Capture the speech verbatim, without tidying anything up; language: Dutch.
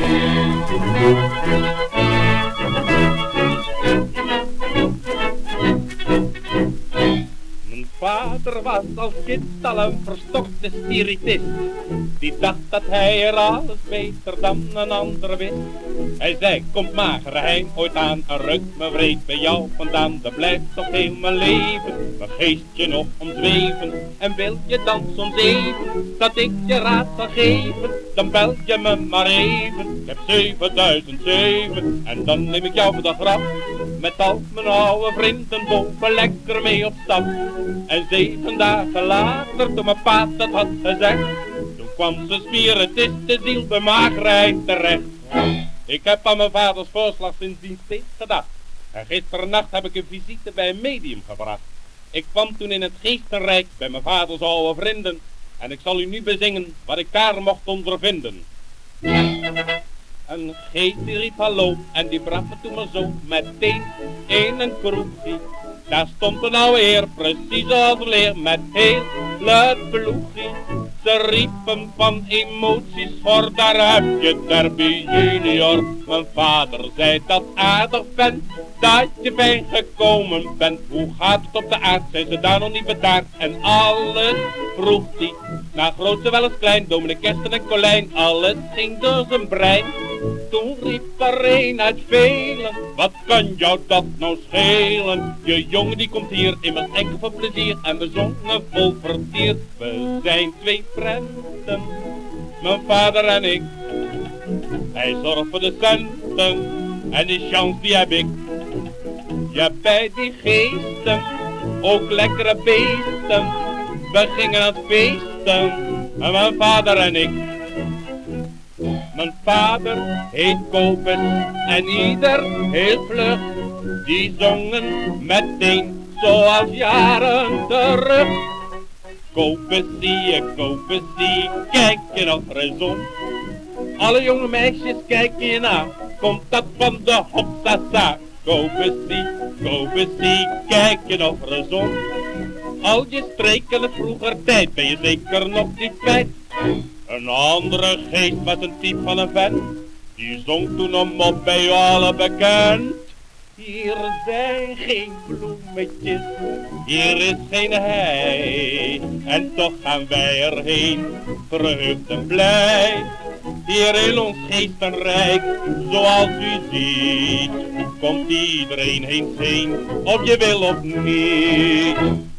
Mijn vader was als kind al een verstokte spiritist. Die dacht dat hij er alles beter dan een ander wist. Hij zei, komt magere hein ooit aan en rukt me wreed bij jou vandaan. Dan blijft toch heel mijn leven, mijn geestje nog omzweven. En wil je dan soms even, dat ik je raad zal geven, dan bel je me maar even. Ik heb zevenduizend zeven en dan neem ik jou voor de grap. Met al mijn oude vrienden boven lekker mee op stap. En zeven dagen later, toen mijn pa dat had gezegd, toen kwam zijn spiritistische bij magerheid terecht. Ik heb aan mijn vaders voorslag sindsdien steeds gedacht. En gisternacht heb ik een visite bij een medium gebracht. Ik kwam toen in het geestenrijk bij mijn vaders oude vrienden. En ik zal u nu bezingen wat ik daar mocht ondervinden. Een geest die riep hallo en die bracht me toen maar zo meteen in een kroegie. Daar stond een oude heer, precies als leer, met heel het ploegie. Ze riepen van emoties voor, daar heb je Derby junior. Mijn vader zei dat aardig vent, dat je fijn gekomen bent. Hoe gaat het op de aard, zijn ze daar nog niet bedaard? En alles vroeg hij, na groot zowel als klein, dominee Kersten en Colijn, alles ging door zijn brein. Toen riep er een uit velen, wat kan jou dat nou schelen? Je jongen die komt hier immers enkel voor plezier en we zongen vol vertier. We zijn twee vrienden, mijn vader en ik. Hij zorgt voor de centen en die chance die heb ik. Ja, bij die geesten, ook lekkere beesten. We gingen aan het feesten, en mijn vader en ik. Mijn vader heet Kobus en ieder heel vlug. Die zongen meteen zoals jaren terug. Kobusie, Kobusie, kijk je nog eens om. Alle jonge meisjes kijken je na, komt dat van de hopsasa. Kobusie, Kobusie, kijk je nog eens om. Al je streken het vroeger tijd ben je zeker nog niet kwijt. Een andere geest was een type van een vent, die zong toen om op bij u alle bekend. Hier zijn geen bloemetjes, hier is geen hei, en toch gaan wij erheen, verheugd en blij. Hier in ons geestenrijk, zoals u ziet, komt iedereen heen heen, of je wil of niet.